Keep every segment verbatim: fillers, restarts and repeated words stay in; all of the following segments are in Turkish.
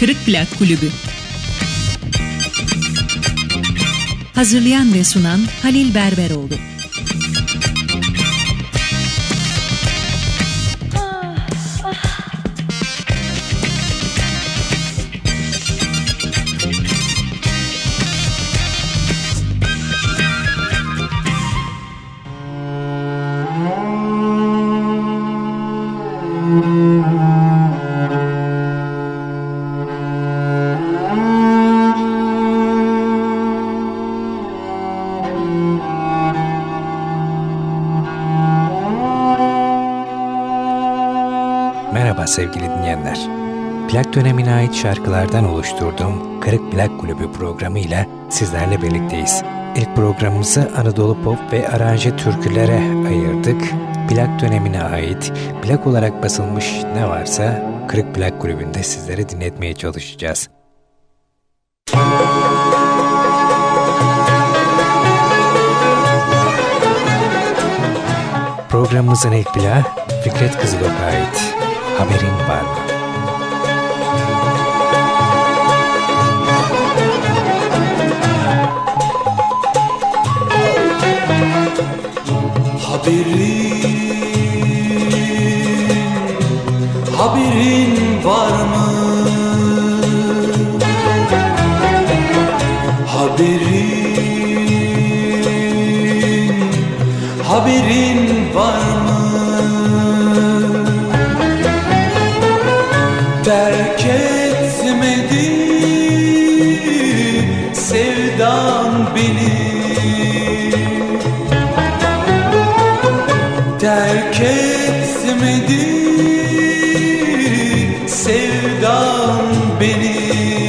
Kırık Plak Kulübü. Hazırlayan ve sunan Halil Berberoğlu. Sevgili dinleyenler, plak dönemine ait şarkılardan oluşturduğum Kırık Plak Kulübü programıyla sizlerle birlikteyiz. İlk programımızı Anadolu pop ve aranje türkülere ayırdık. Plak dönemine ait plak olarak basılmış ne varsa Kırık Plak Kulübü'nde sizlere dinletmeye çalışacağız. Programımızın ilk plağı Fikret Kızılok'a ait. Haberin var mı? Haberin, haberin var mı? Haberin, haberin var mı? Terk etmedi sevdan beni, terk etmedi sevdan beni.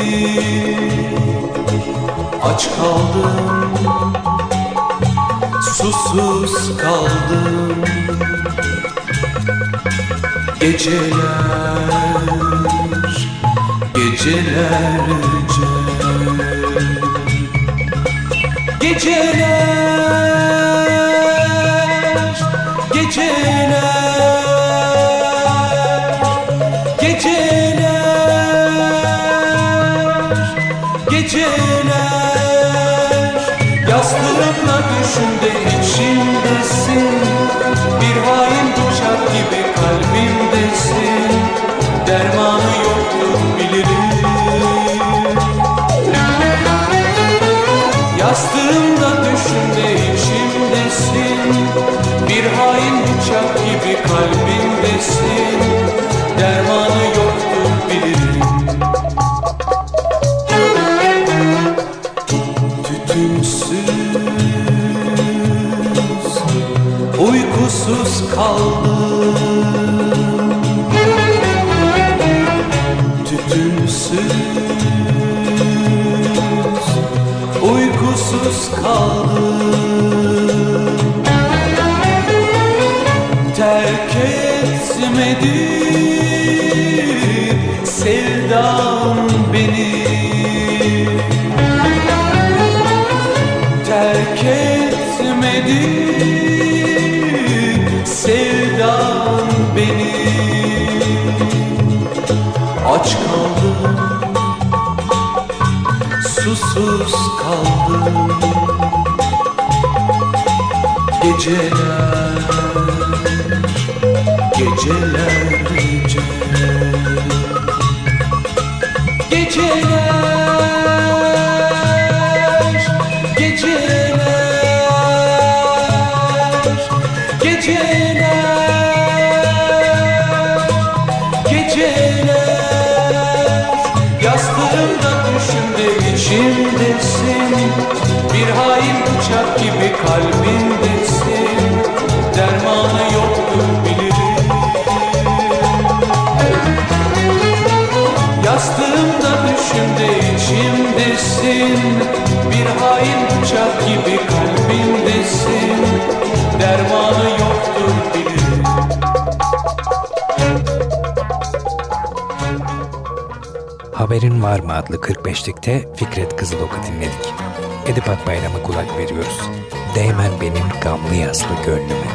Aç kaldım, susuz kaldım, geceler Gecelerce, geceler, geceler, geceler, geceler. Yastığımla düşümde içimdesin, bir hain kuşak gibi kalbimdesin. Dermanı yoktur bilirim. Yastığımda düşümde içimdesin, bir hain bıçak gibi kalbimdesin. Dermanı yoktur bilirim. Tütünsüz, uykusuz kaldım. Tütünsüz, uykusuz kaldım. Terk etmedi sevdan beni, terk etmedi sevdan beni. Aç kaldım, susuz kaldım, geceler, gecelerce, geceler, geceler, geceler, geceler. Yastığımda düşümde içimdesin, bir hain bıçak gibi kalbimdesin. Dermanı yoktur bilirim. Yastığımda düşümde içimdesin, bir hain bıçak gibi kalbimdesin. Dermanı yoktur bilirim. Haberin Var mı adlı kırk beşlikte Fikret Kızılok'u dinledik. Edip Akbayram'a kulak veriyoruz. Değmen benim gamlı yaslı gönlüme.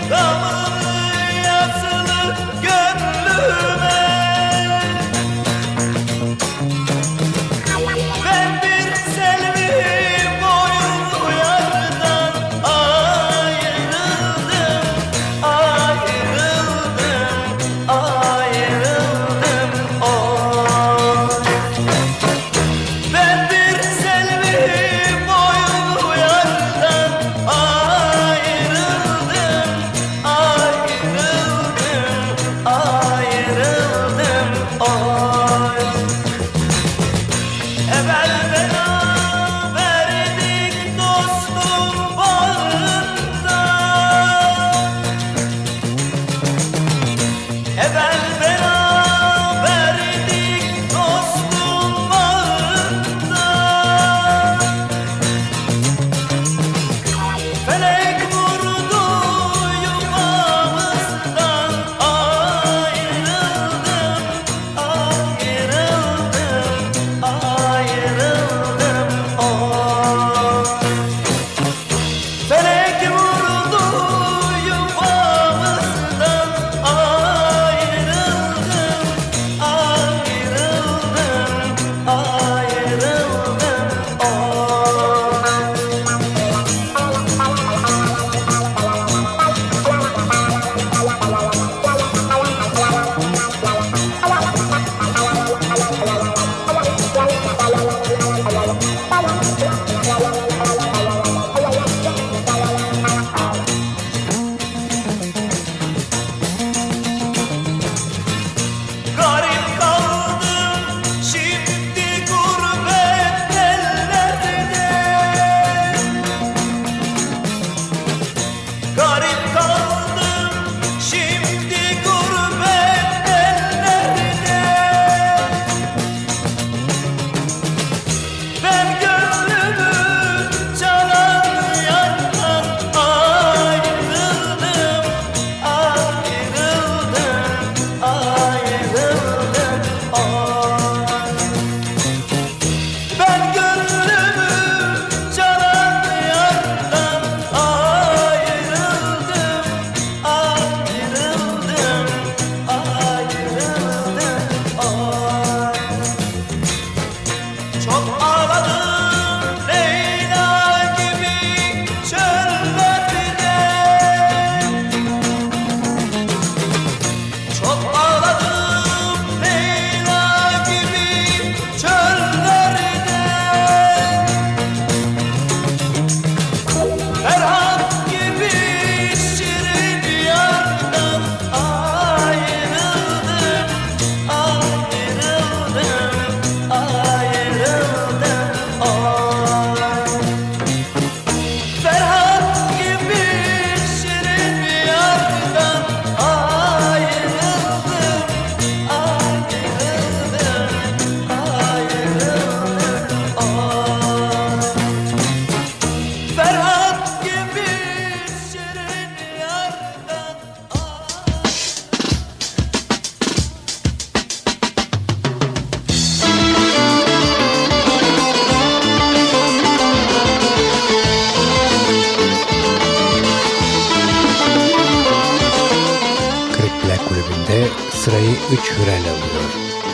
sırayı üç hürel alıyor.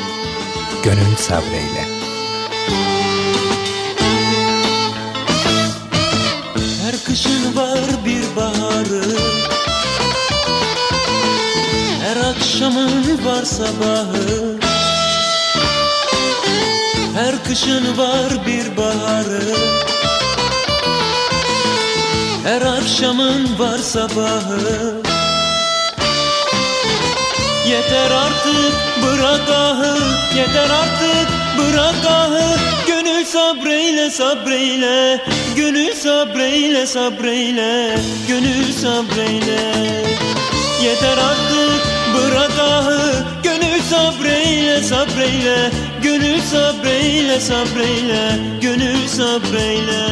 Gönül sabreyle. Her kışın var bir baharı, her akşamın var sabahı. Her kışın var bir baharı, her akşamın var sabahı. Yeter artık bırak ahı, yeter artık bırak ahı. Gönül sabreyle sabreyle, gönül sabreyle sabreyle, gönül sabreyle. Yeter artık bırak ahı, gönül sabreyle sabreyle, gönül sabreyle sabreyle, gönül sabreyle.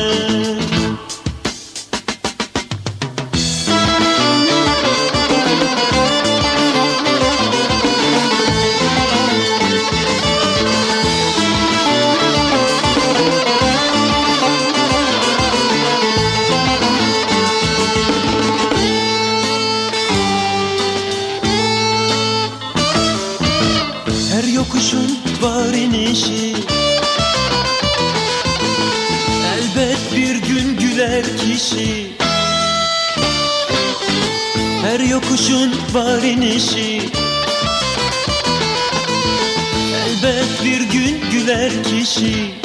inişi. Elbet bir gün güler kişi. Her yokuşun var inişi. Elbet bir gün güler kişi.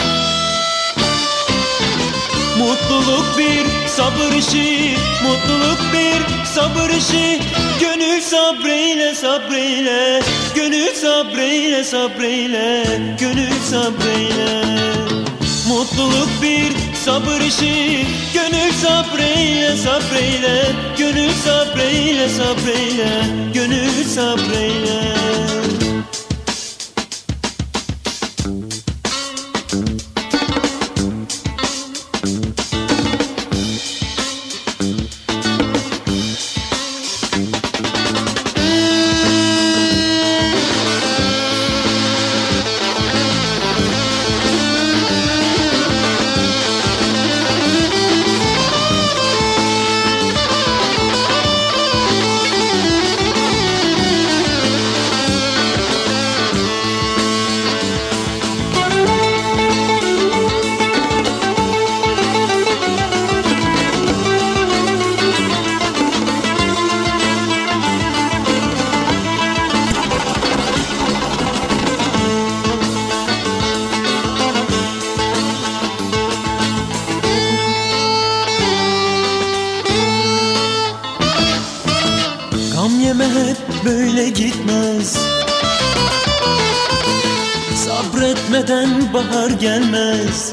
Mutluluk bir sabır işi, mutluluk bir sabır işi. Gönül sabreyle sabreyle, gönül sabreyle sabreyle, gönül sabreyle. Mutluluk bir sabır işi, gönül sabreyle sabreyle, gönül sabreyle sabreyle, gönül sabreyle. Böyle gitmez, sabretmeden bahar gelmez.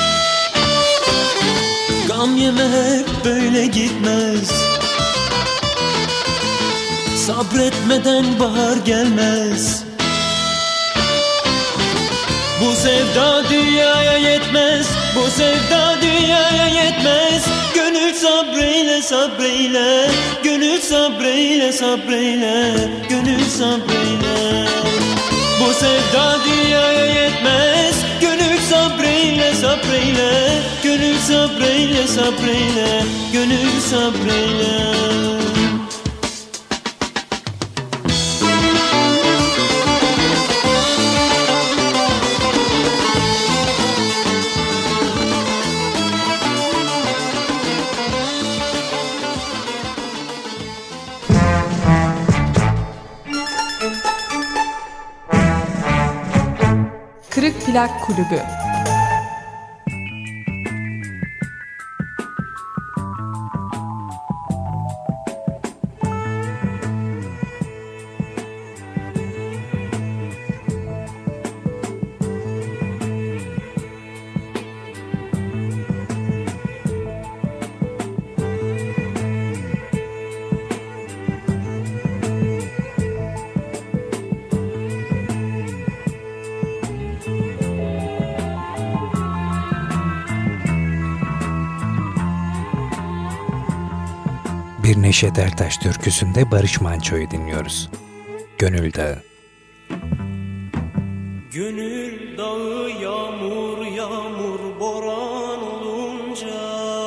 Gam yeme hep böyle gitmez, sabretmeden bahar gelmez. Bu sevda dünyaya yetmez, bu sevda dünyaya yetmez. Gönül sabreyle sabreyle, gönül sabreyle sabreyle, gönül sabreyle. Bu sevda dünyaya yetmez, gönül sabreyle sabreyle, gönül sabreyle sabreyle, gönül sabreyle. Kırık Plak Kulübü. Bir Neşet Ertaş türküsünde Barış Manço'yu dinliyoruz. Gönül Dağı. Gönül dağı yağmur yağmur boran olunca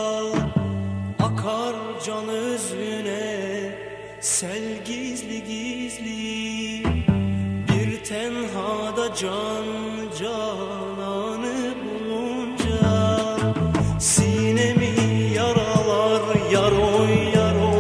akar can özüne sel gizli gizli. Bir tenhada can cananı bulunca sinemi yaralar yaroy.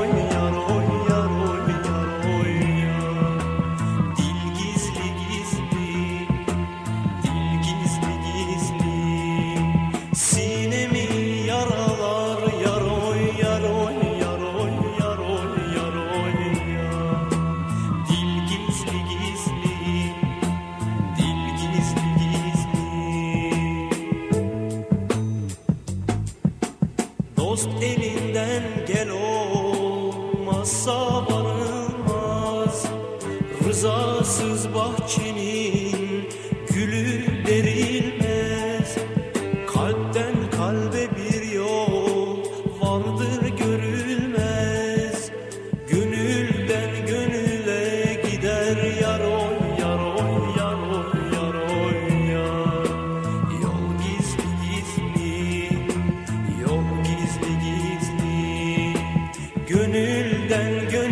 Dost elinden gel olmazsa varılmaz. Rızasız bahçenin gülü derilmez. Kalpten kalbe bir yol vardır görülmez. Gönülden gönüle gider yaroy yaroy yaroy yaroy ya. Yol gizli gizli, yol gizli gizli, gönülden gönüle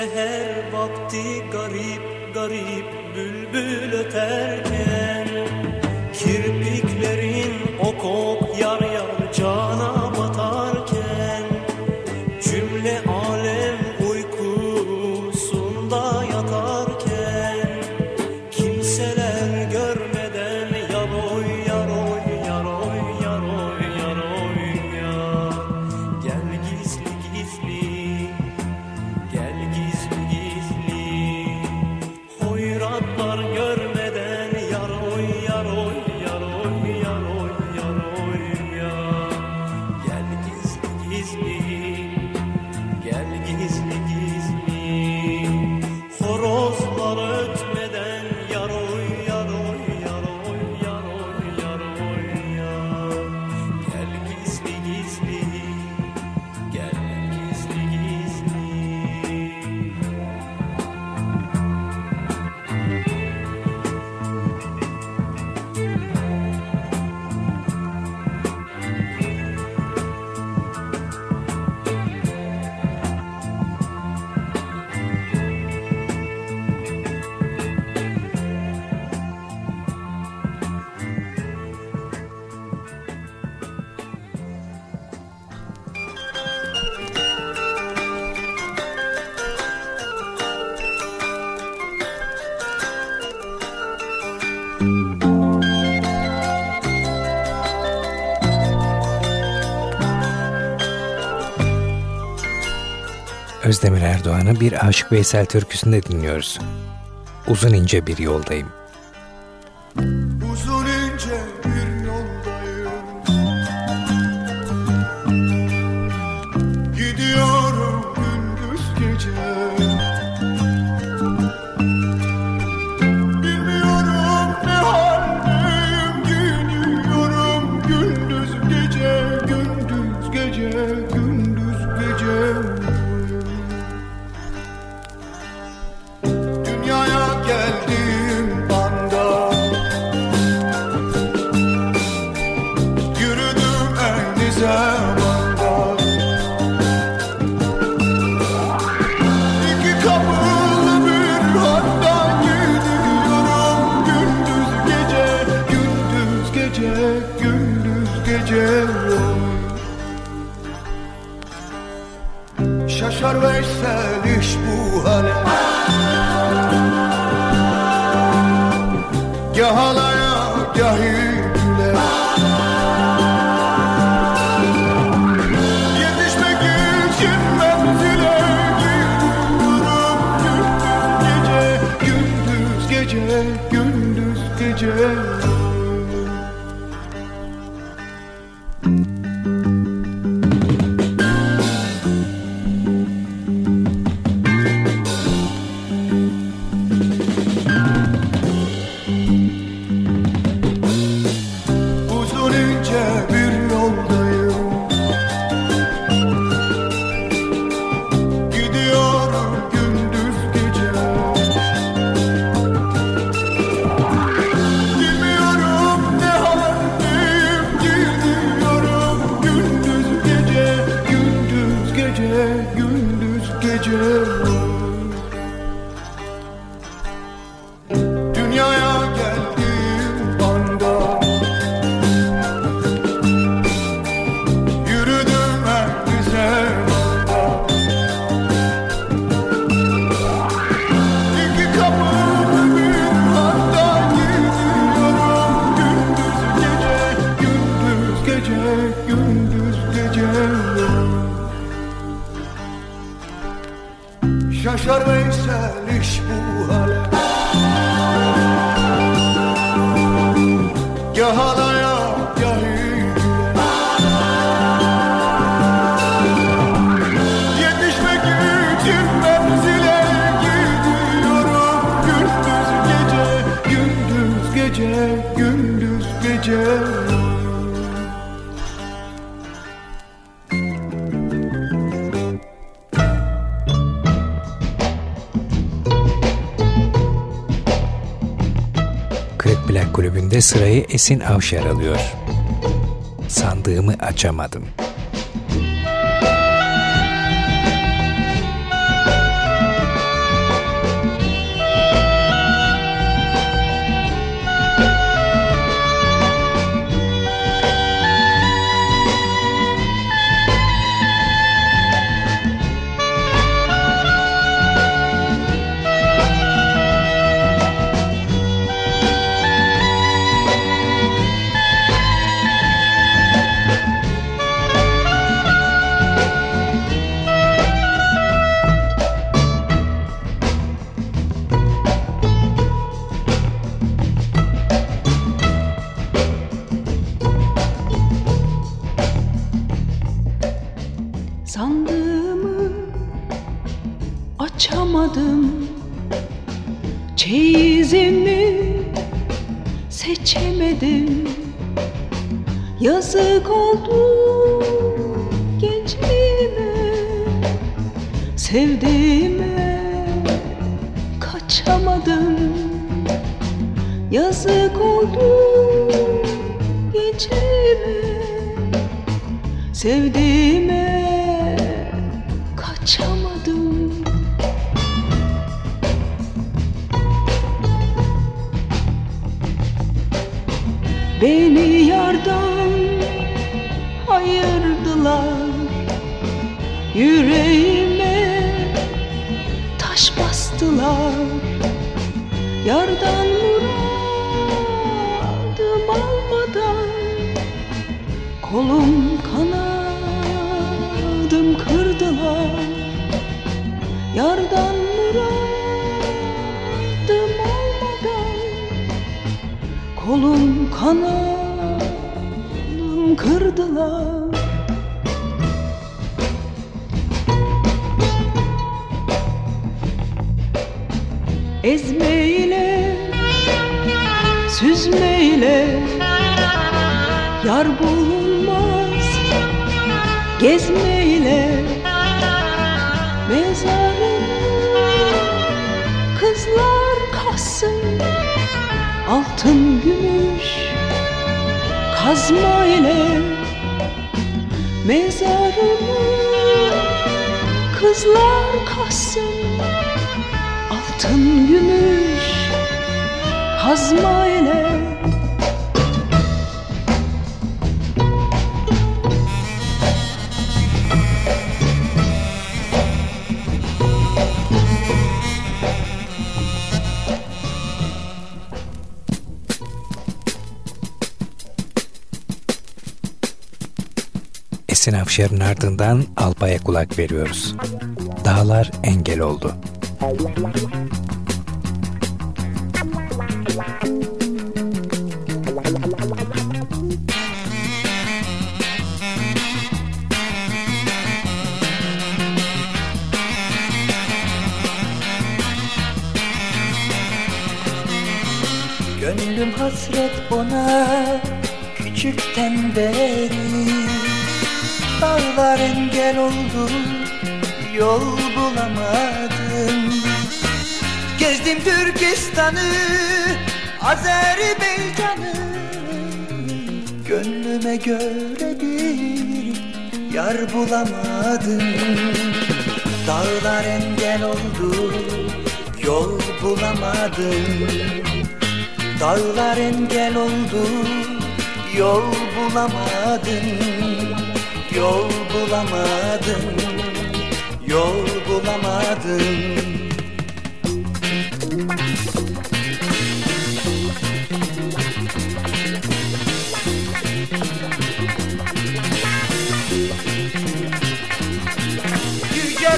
Seher vakti garip garip bülbül öterken, kirpiklerin ok ok yar yar cana batarken, cümle alem uykusunda yatarken, kimseler görmeden yaroy yaroy yaroy yaroy yaroy ya. Gel gizli gizli, gel gizli gizli, hoyratlar görmeden yaroy yaroy yaroy yaroy yaroy ya. Gel gizli gizli, gel gizli gizli, horozlar ötmeden yaroy yaroy yaroy yaroy yaroy ya. Gel gizli gizli, gel gizli gizli. Özdemir Erdoğan'ı bir Aşık Veysel türküsünde dinliyoruz. Uzun ince bir yoldayım. Uzun ince bir yoldayım, gidiyorum gündüz gece. Bilmiyorum ne haldeyim, gidiyorum gündüz gece, gündüz gece, gündüz gece. Dünyaya geldiğim anda yürüdüm en zamanda. İki kapılı bir hatta gidiyorum gündüz gece, gündüz gece, gündüz gece. Şaşar Veysel iş bu hale, gâh alaya gâh güle. Yetişmek için menzile gidiyorum gündüz gece, gündüz gece, gündüz gece. Uzun ince bir yoldayım, gidiyorum gündüz gece. Bilmiyorum ne haldeyim, gidiyorum gündüz gece, gündüz gece, gündüz gece. Dünyaya geldiğim anda yürüdüm en zamanda. İki kapılı bir hatta gidiyorum gündüz gece, gündüz gece, gündüz gece. Şaşar Veysel iş bu hale, gâh alaya gâh güle. Yetişmek için menzile gidiyorum gündüz gece, gündüz gece, gündüz gece. Kırık Plak Kulübü'nde sırayı Esin Avşar alıyor. Sandığımı açamadım. Sandığımı açamadım, çeyizimi seçemedim. Yazık oldu gençliğime, sevdiğime kaçamadım. Yazık oldu gençliğime, sevdiğime kaçamadım. Beni yardan ayırdılar, yüreğime taş bastılar. Yardan muradım almadan kolum kanadım kırdılar. Yardan muradım almadan kolum kanadım kırdılar. Ezmeyle, süzmeyle yar bulunmaz. Gezmeyle mezarımı kızlar kazsın. Altın gümüş kazma ile mezarımı kızlar kazsın. Altın gümüş kazma ile. Esin Afşar'ın ardından Alpay'a kulak veriyoruz. Dağlar engel oldu. Gönlüm hasret ona küçükten beri. Dağlar engel oldu, yol bulamadım. Gezdim Türkistan'ı, Azerbaycan'ı. Gönlüme göre bir yar bulamadım. Dağlar engel oldu, yol bulamadım. Dağlar engel oldu, yol bulamadım. Yol bulamadım, yol bulamadım. Yüce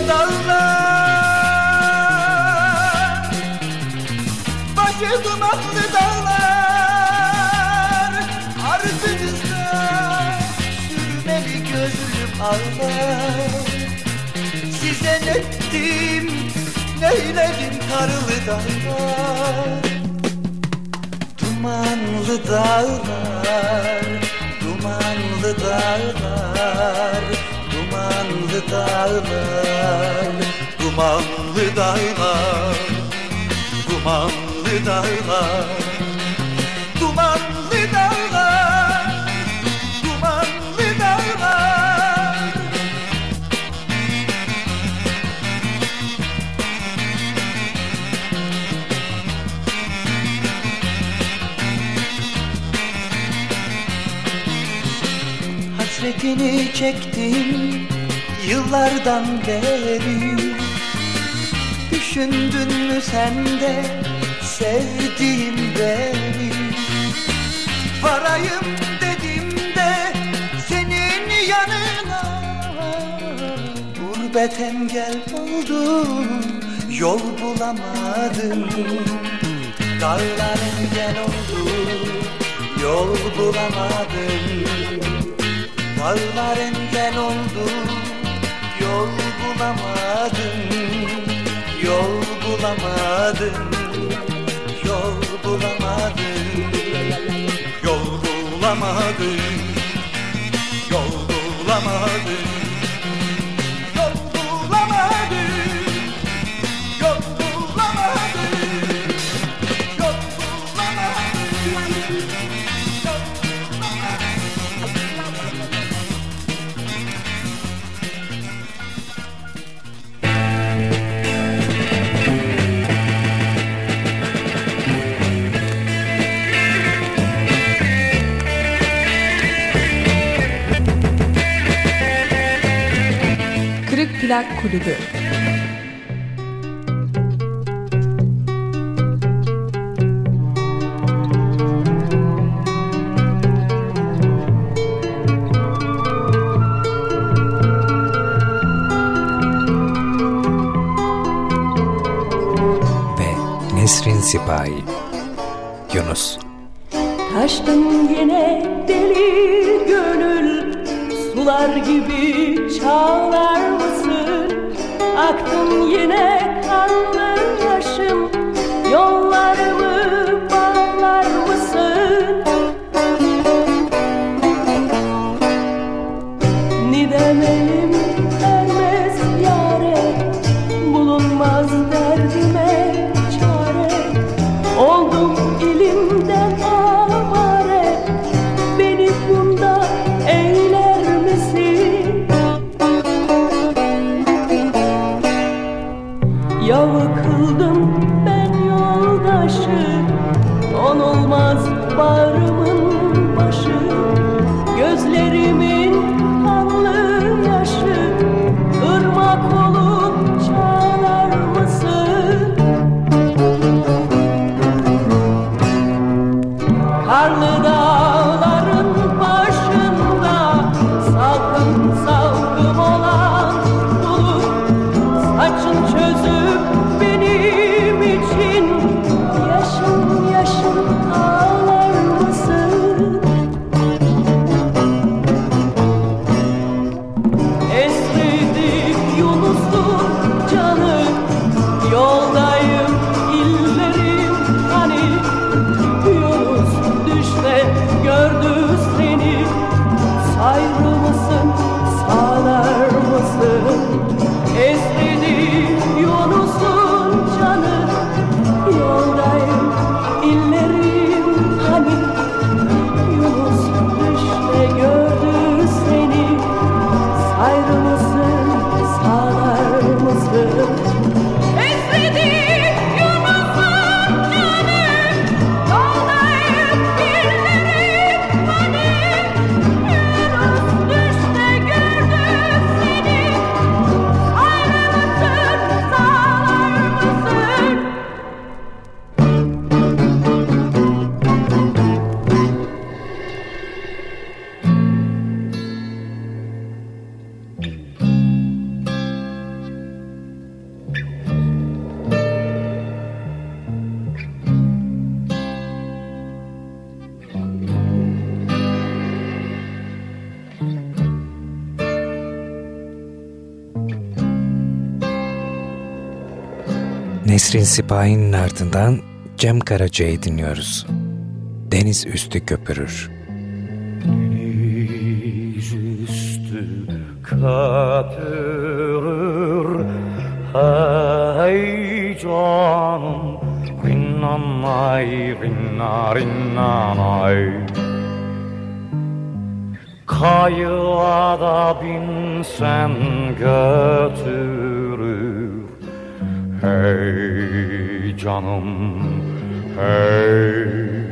dağlar, başı dumanlı dağlar, arzunuzda sürmeli gözlüm ağlar. Size nettim, neyledim karlı dağlar. Dumanlı dağlar, dumanlı dağlar, dumanlı dağlar, dumanlı dağlar, dumanlı dağlar, dumanlı dağlar, dumanlı dağlar. Hasretini çektim yıllardan beri. Düşündün mü sen de sevdiğim beni? Varayım dedim de senin yanına. Gurbet engel oldu, yol bulamadım. Dağlar engel oldu, yol bulamadım. Dağlar engel oldu, bulamadın, yol bulamadın, yol bulamadın, yol bulamadın, yol bulamadın, yol bulamadın, yol bulamadın, yol bulamadın. Kırık Plak Kulübü. Ve Nesrin Sipahi. Yunus. Taştın yine deli gönül, sular gibi çağlar mısın? Aktın yine kanlı yaşım, yollarımı bağlar mısın? Nidem elim ermez yâre, bulunmaz derdime çare. Oldum elimden avare, beni bunda eyler misin? Yavu kıldım ben yoldaşı, onulmaz bağrımın başı. Gözlerimin kanlı yaşı, ırmak olup çağlar mısın? Karlı dağların başında salkım salkım olan bulut, saçın çözüp benim için yaşım yaşım ağlar mısın? Esredik Yunus'un canı, yoldayım illerim hani. Yunus düşte gördü seni, sayrı mısın, sağlar mısın? Esredik Yunus'un canı, yoldayım illerim hani. Yunus düşte gördü seni, sayrı mısın, sağlar mısın? Esredik Yunus'un canı, yoldayım illerim hani. Yunus düşte gördü seni, sayrı mısın, sağlar mısın? Nesrin Sipahi'nin ardından Cem Karaca'yı dinliyoruz. Deniz üstü köpürür. Deniz üstü köpürür, hey canım, rinnanay rinna rinnanay. Kayığa da binsen götürür, hey canım, hey.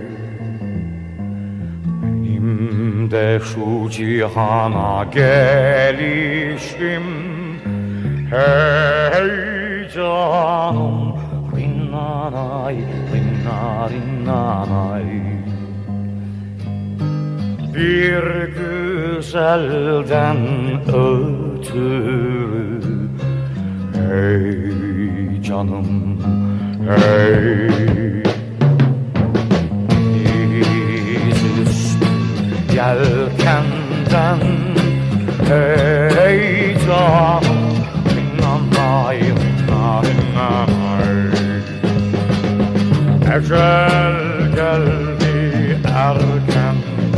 Benim de şu cihana gelişim, hey canım, rinnanay, rinna rinnanay. Bir güzelden ötürü, hey canım, hey. Dizüstü yelkenden, hey canım, Ecel geldi erkenden.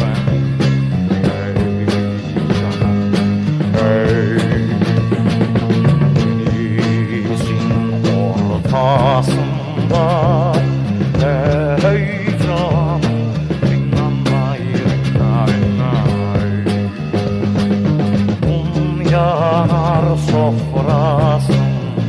Hey canım, hey. Denizin ortasında. Hey canım, rinnanay, rinnanay. Un yanar sofrasında.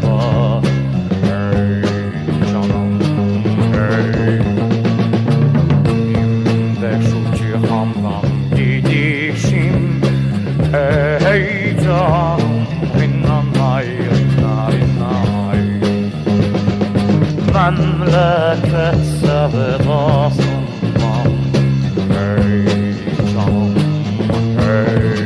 Memleket sevdasından. Hey canım, hey.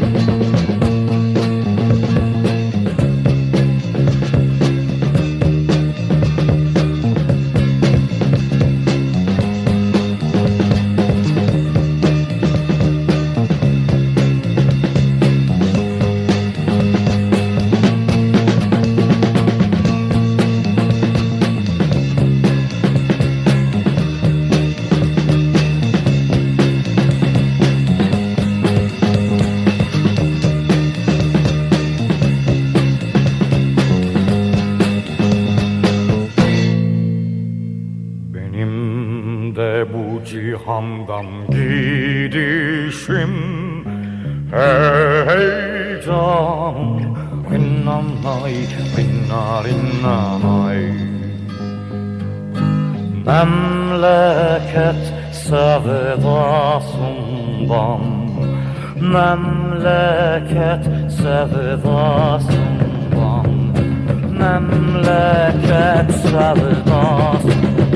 Cihandan gidişim. Hey canım, rinnanay, rinna rinnanay. Memleket sevdasından. Memleket sevdasından. Memleket sevdasından.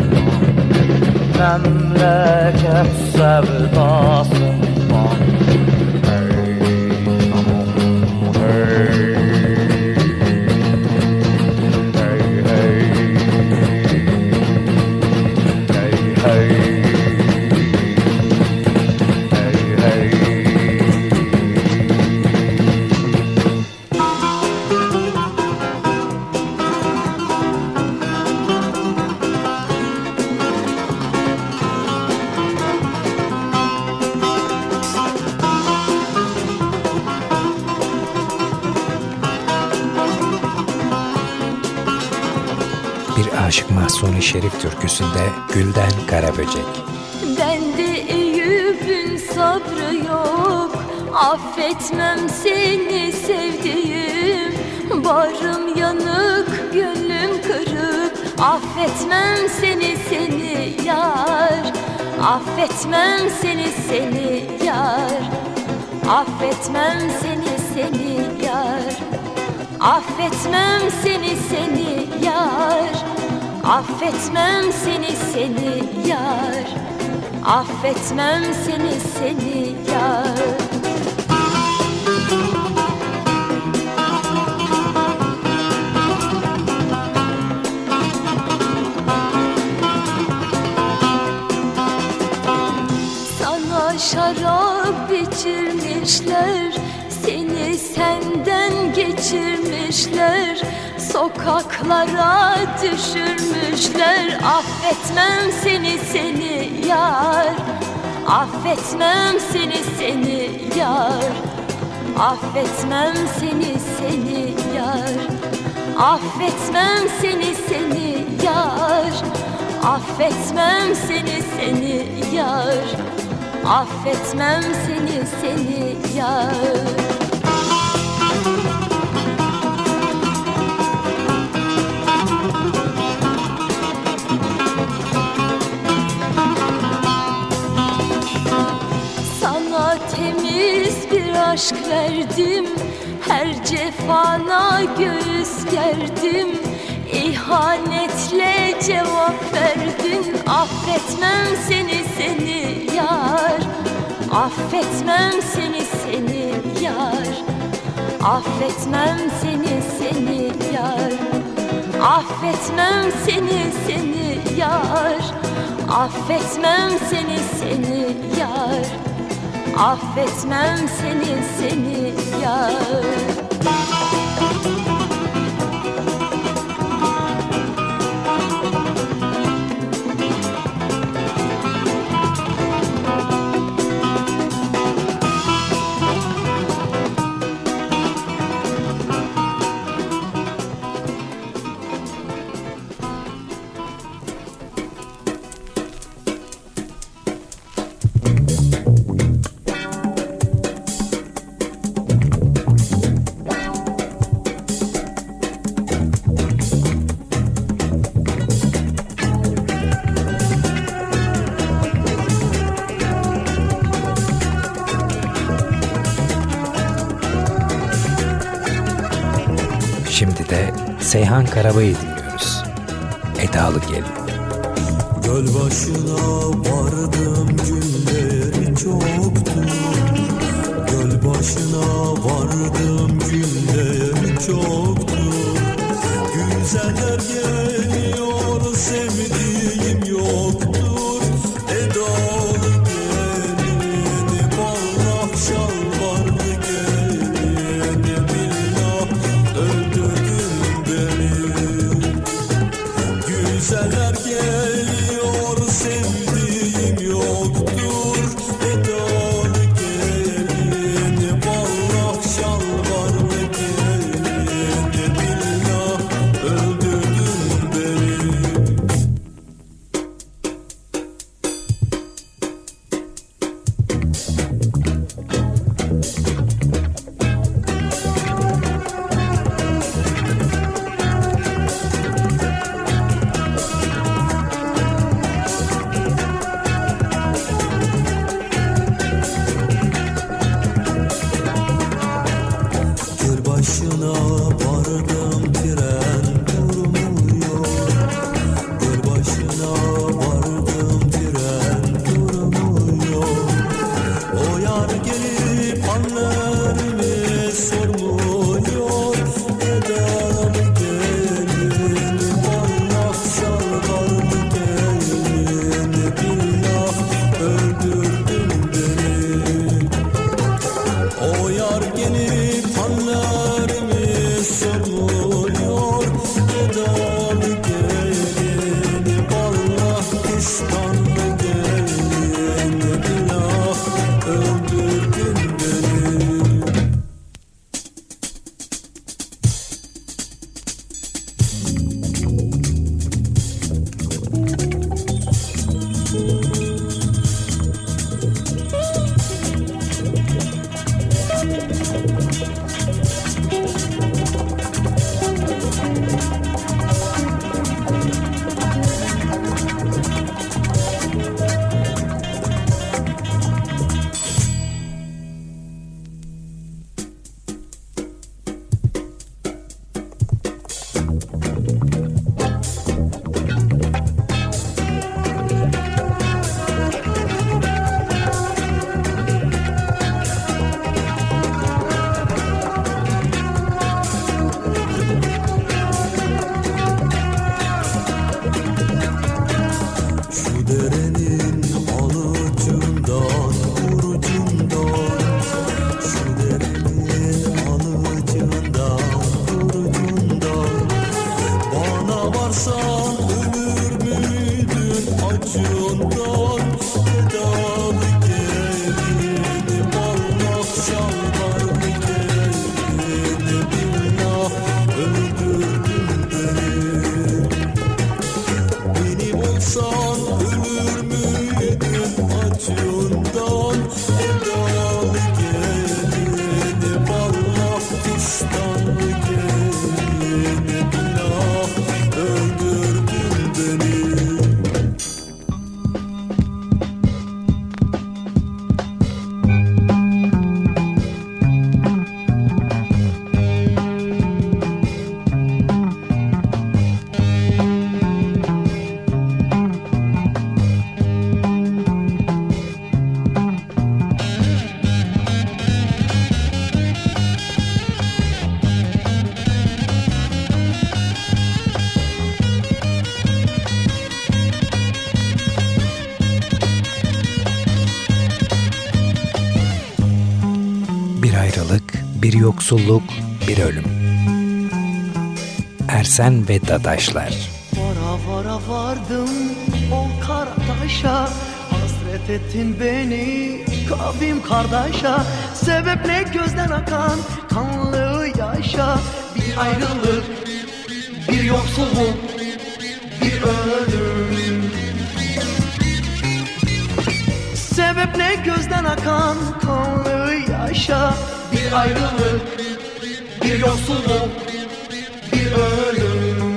Memleket sevdasından. Hey canım, hey. Hey hey. Hey hey. Hey hey. Aşık Mahsuni Şerif türküsünde Gülden Karaböcek. Bende Eyüp'ün sabrı yok, affetmem seni sevdiğim. Barım yanık, gönlüm kırık, affetmem seni seni yar. Affetmem seni seni yar. Affetmem seni seni yar. Affetmem seni seni yar. Affetmem seni seni yar. Affetmem seni seni yar. Sana şarap içirmişler, seni senden geçirmişler, sokaklara düşürmüşler. Affetmem seni seni yar. Affetmem seni seni yar. Affetmem seni seni yar. Affetmem seni seni yar. Affetmem seni seni yar. Affetmem seni seni yar. Aşk verdim, her cefana göğüs gerdim. İhanetle cevap verdin. Affetmem seni seni yar. Affetmem seni seni yar. Affetmem seni seni yar. Affetmem seni seni yar. Affetmem seni seni yar. Affetmem seni seni yar. Şimdi de Seyhan Karabay'ı dinliyoruz. Edalı Gelin. Göl başına vardım günlerim çoktu. Göl başına vardım günlerim çoktu. Güzeller geliyor sevdiğim yoktur. Edalı gelin vallahi şalvarlı gelin. Billah öldürdün beni. Güzeller geliyor sevdiğim yoktur. Edalı gelin vallahi şalvarlı gelin. Billah öldürdün beni. Göl başına vardım tren durmuyor. Göl başına vardım tren durmuyor. O yar gelip hallerimi sormuyor. Edalı gelin vallahi şalvarlı gelin. Billah öldürdün beni. O yar gelip hallerimi sormuyor. Edalı gelin vallahi pistanlı gelin. Billah öldürdün beni. Şu derenin alıcından, kurucundan. Şu derenin alıcından, kurucundan. Bana varsan ölür müydün acından? Edalı gelin vallahi şalvarlı gelin. Billah öldürdün beni. Benim olsan ölür müydün acından? Edalı gelin vallahi pistanlı gelin. Billah öldürdün beni. Bir ayrılık, bir yoksulluk, bir ölüm. Ersen ve Dadaşlar. Vara vara vardım o kara taşa. Hasret ettin beni kavim kardeşa. Sebep ne gözden akan kanlı yaşa. Bir ayrılık, bir yoksulluk, bir ölüm. Sebep ne gözden akan kanlı yaşa. Bir ayrılık, bir yoksulluk, bir ölüm.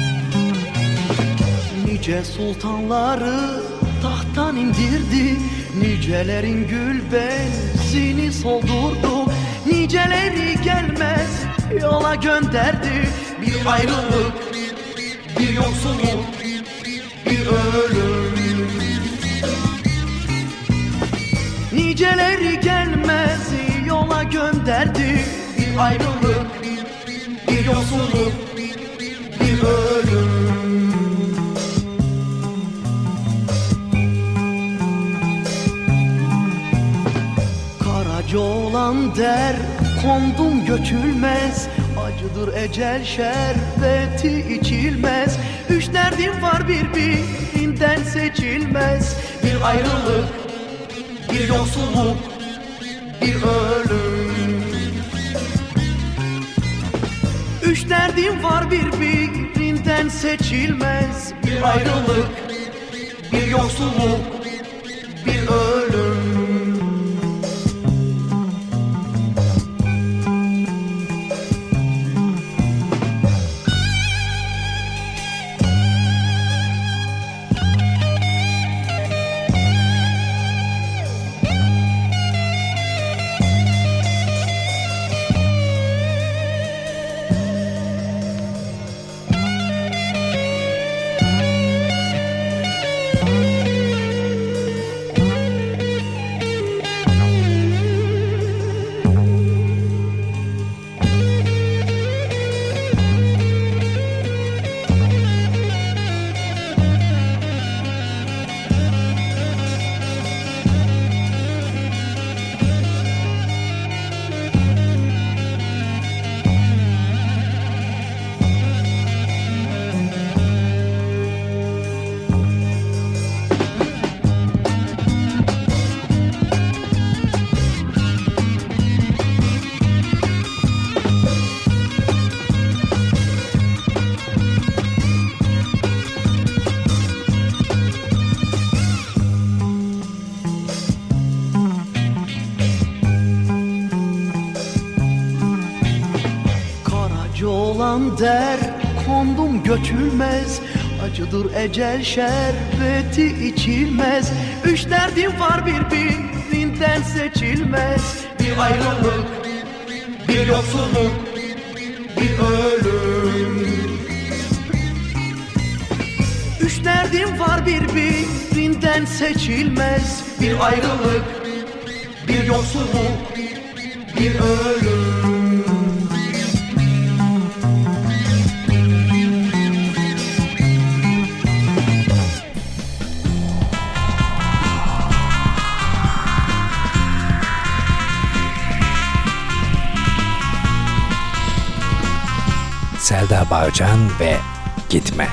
Nice sultanları tahttan indirdi, Nicelerin gül benzini soldurdu, niceleri gelmez yola gönderdi. Bir ayrılık, bir yoksulluk, bir ölüm. Niceleri gelmez yola gönderdi. Bir ayrılık, bir yoksulluk, bir ölüm. Karaca olan der, kondum göçülmez. Acıdır ecel şerbeti içilmez. Üç derdim var birbirinden seçilmez. Bir ayrılık, bir yoksulluk, bir ölüm. Üç derdim var birbirinden seçilmez. Bir ayrılık, bir yoksulluk, bir ölüm. Der, kondum göçülmez. Acıdır ecel şerbeti içilmez. Üç derdim var birbirinden seçilmez. Bir ayrılık, bir yoksulluk, bir ölüm. Üç derdim var birbirinden seçilmez. Bir ayrılık, bir yoksulluk, bir ölüm. Selda Bağcan ve Gitme.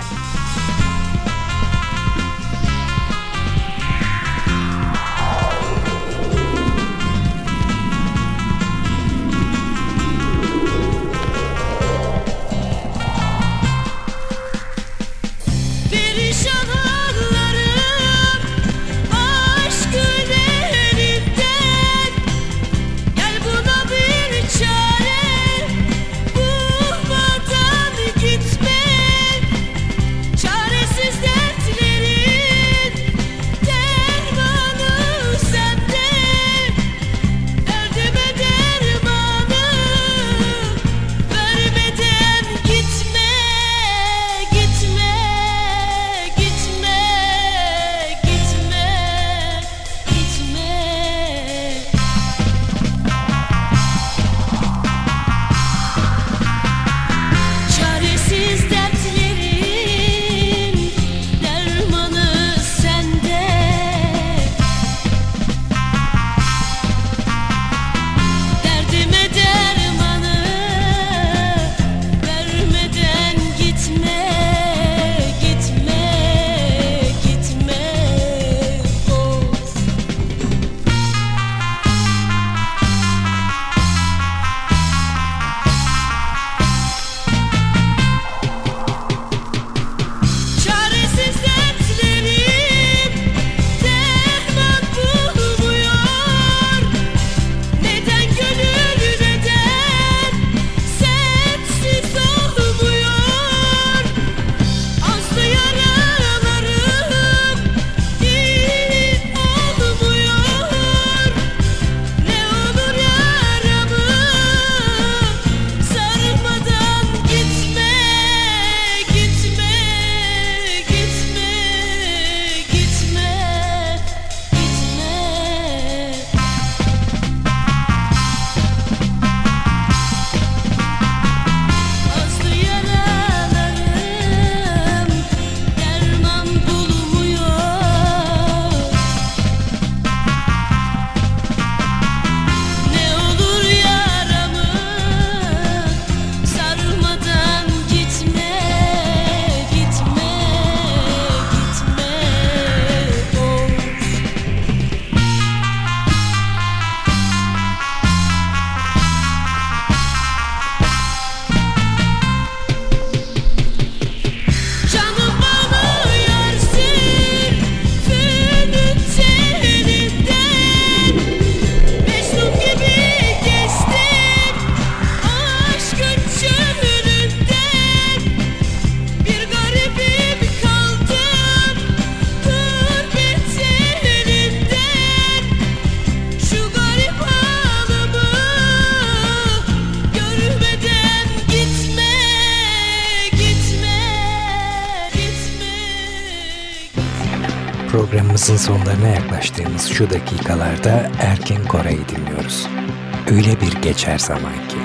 Programımızın sonlarına yaklaştığımız şu dakikalarda Erkin Koray'ı dinliyoruz. Öyle bir geçer zaman ki.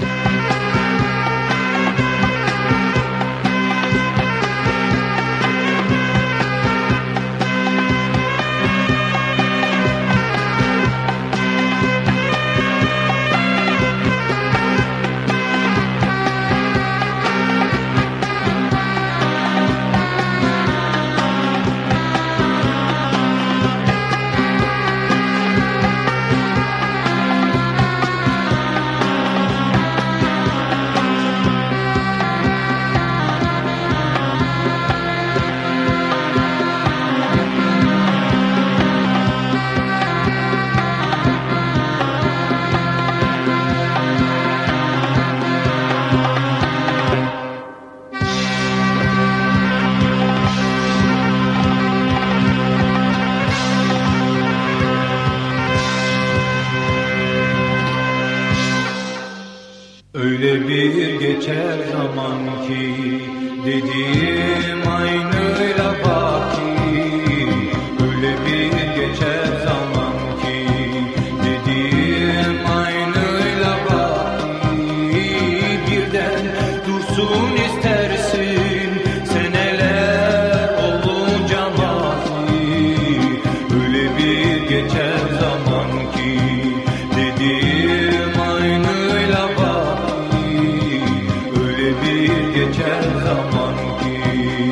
Öyle bir geçer zaman ki dediğim aynıyla baki. Öyle bir geçer zaman ki dediğim aynıyla baki. Birden dursun istersin seneler olunca mazi. Öyle bir geçer zaman ki dediğim aynıyla baki. Öyle bir geçer zaman ki.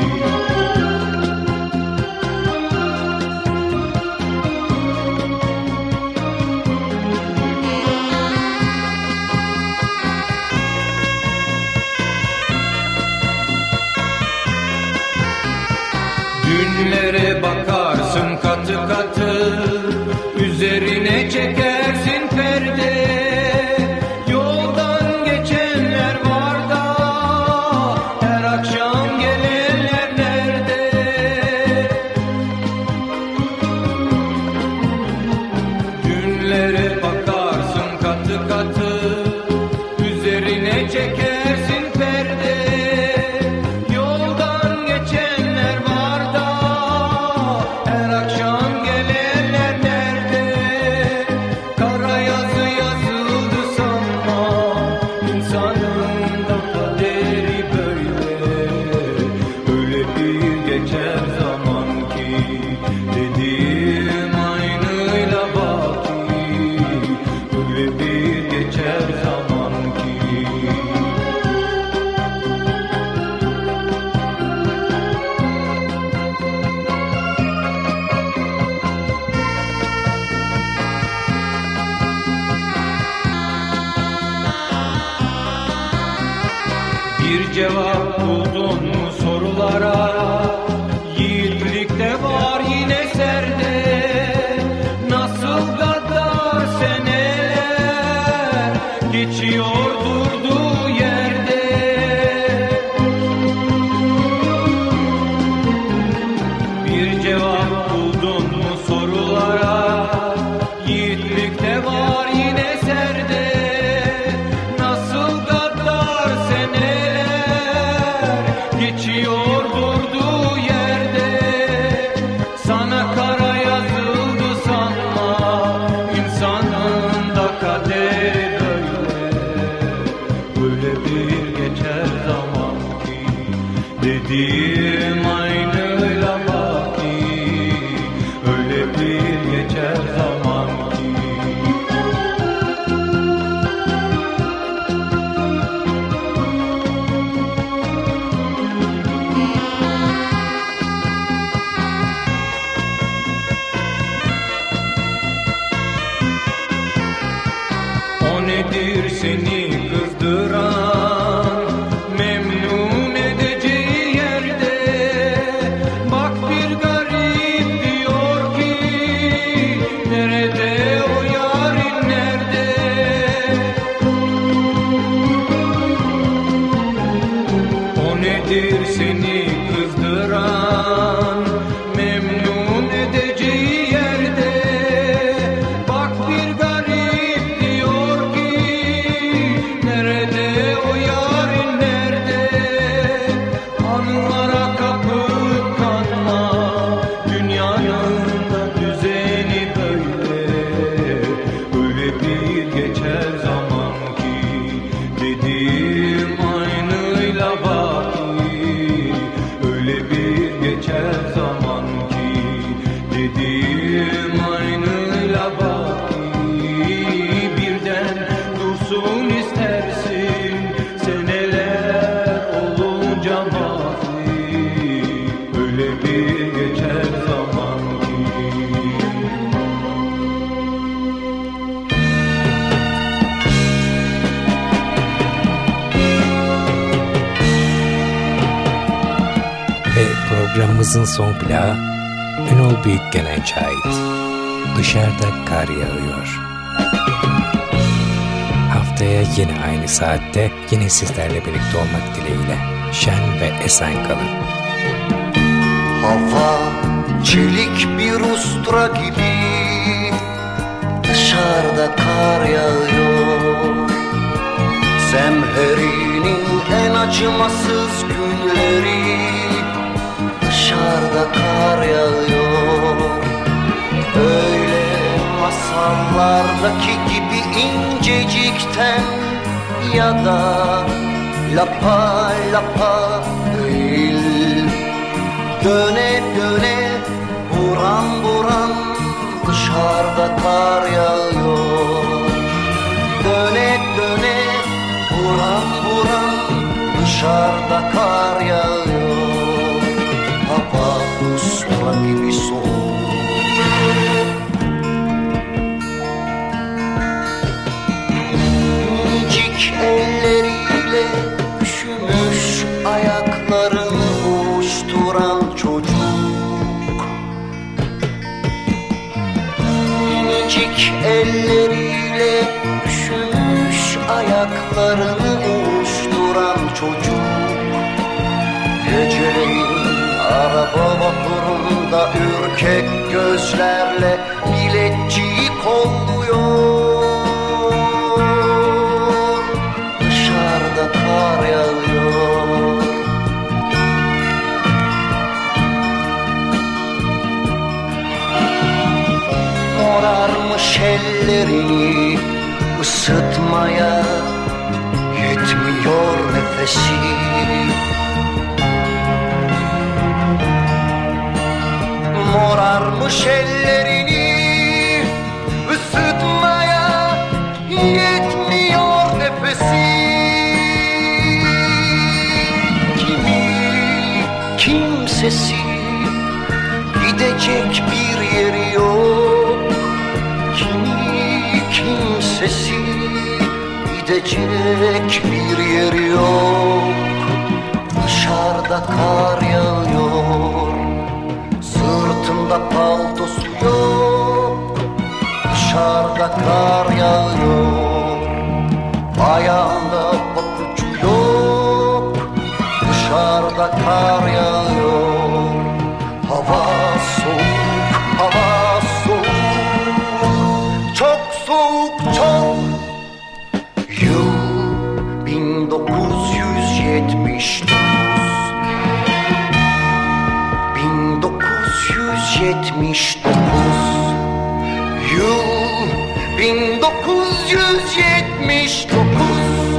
Günlere bakarsın katı katı, üzerine çekersin perde. Yoldan geçenler var da her akşam gelenler nerede? Günlere bakarsın katı katı, üzerine çekersin perde. Yoldan geçenler var da her akşam gelenler nerede? Kara yazı yazıldı sanma, insanın da kaderi böyle. Öyle bir geçer zaman ki dediğim aynıyla baki. Öyle bir geçer zaman ki. Bir cevap buldun mu sorulara? Yiğitlikte var yine serde. Nasıl kadar seneler geçiyor durduğu yerde. Bir cevap buldun mu sorulara? Yiğitlikte var yine serde. Nasıl kadar seneler geçiyor durduğu yerde. Sana kara yazıldı sanma, insanın da kaderi böyle. Böyle bir geçer zaman ki dediğim aynıyla baki. Öyle bir geçer zaman ki. O nedir seni kızdıran, memnun edeceği yerde? Bak bir garip diyor ki, nerede o yarın nerede? O nedir seni kızdıran, memnun edeceği yerde? Bak bir garip diyor ki, nerede programımızın son plağı Ünal Büyükgenenç'e ait. Dışarıda kar yağıyor. Haftaya yine aynı saatte yine sizlerle birlikte olmak dileğiyle. Şen ve esen kalın. Hava çelik bir ustura gibi, dışarıda kar yağıyor. Zemherinin en acımasız günleri, dışarıda kar yağıyor. Öyle masallardaki gibi incecikten ya da lapa lapa değil. Döne döne buram buram dışarıda kar yağıyor. Döne döne buram buram dışarıda kar yağıyor. Hava ustura gibi soğuk. İncik elleriyle üşümüş ayaklarını ovuşturan çocuk. İncik elleriyle üşümüş ayaklarını ovuşturan çocuk. Geceleyin araba vapurunda ürkek gözlerle biletçiyi kolluyor. Dışarıda kar yağıyor. Morarmış ellerini ısıtmaya yetmiyor nefesi. Morarmış ellerini ısıtmaya yetmiyor nefesi. Kimi kimsesi, gidecek bir yeri yok. Kimi kimsesi, gidecek bir yeri yok. Dışarıda kar yağıyor. Sırtında paltosu yok. Dışarıda kar yağıyor. Ayağında papucu yok. Dışarıda kar yağıyor. Hava soğuk, hava soğuk. Çok soğuk, çok. Yıl bin dokuz yüz yetmiş dokuz. bin dokuz yüz yetmiş dokuz. Yıl bin dokuz yüz yetmiş dokuz.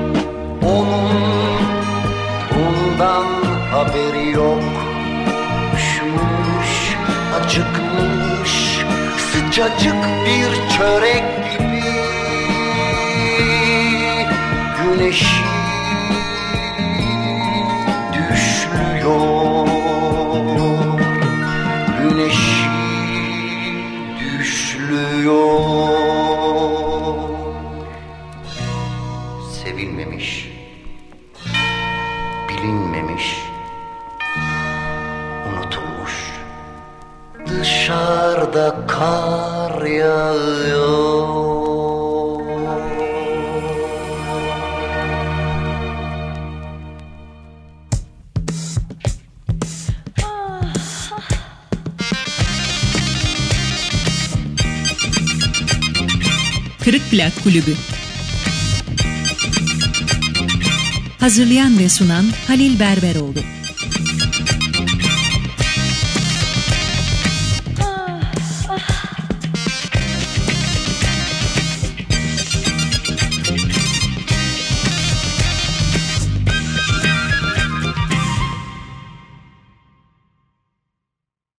Onun bundan haberi yok. Üşümüş, acıkmış, sıcacık bir çörek gibi. Güneşi düşlüyor. Güneşi düşlüyor. Sevilmemiş, bilinmemiş, unutulmuş. Dışarıda kar yağıyor. Kırık Plak Kulübü. Hazırlayan ve sunan Halil Berberoğlu.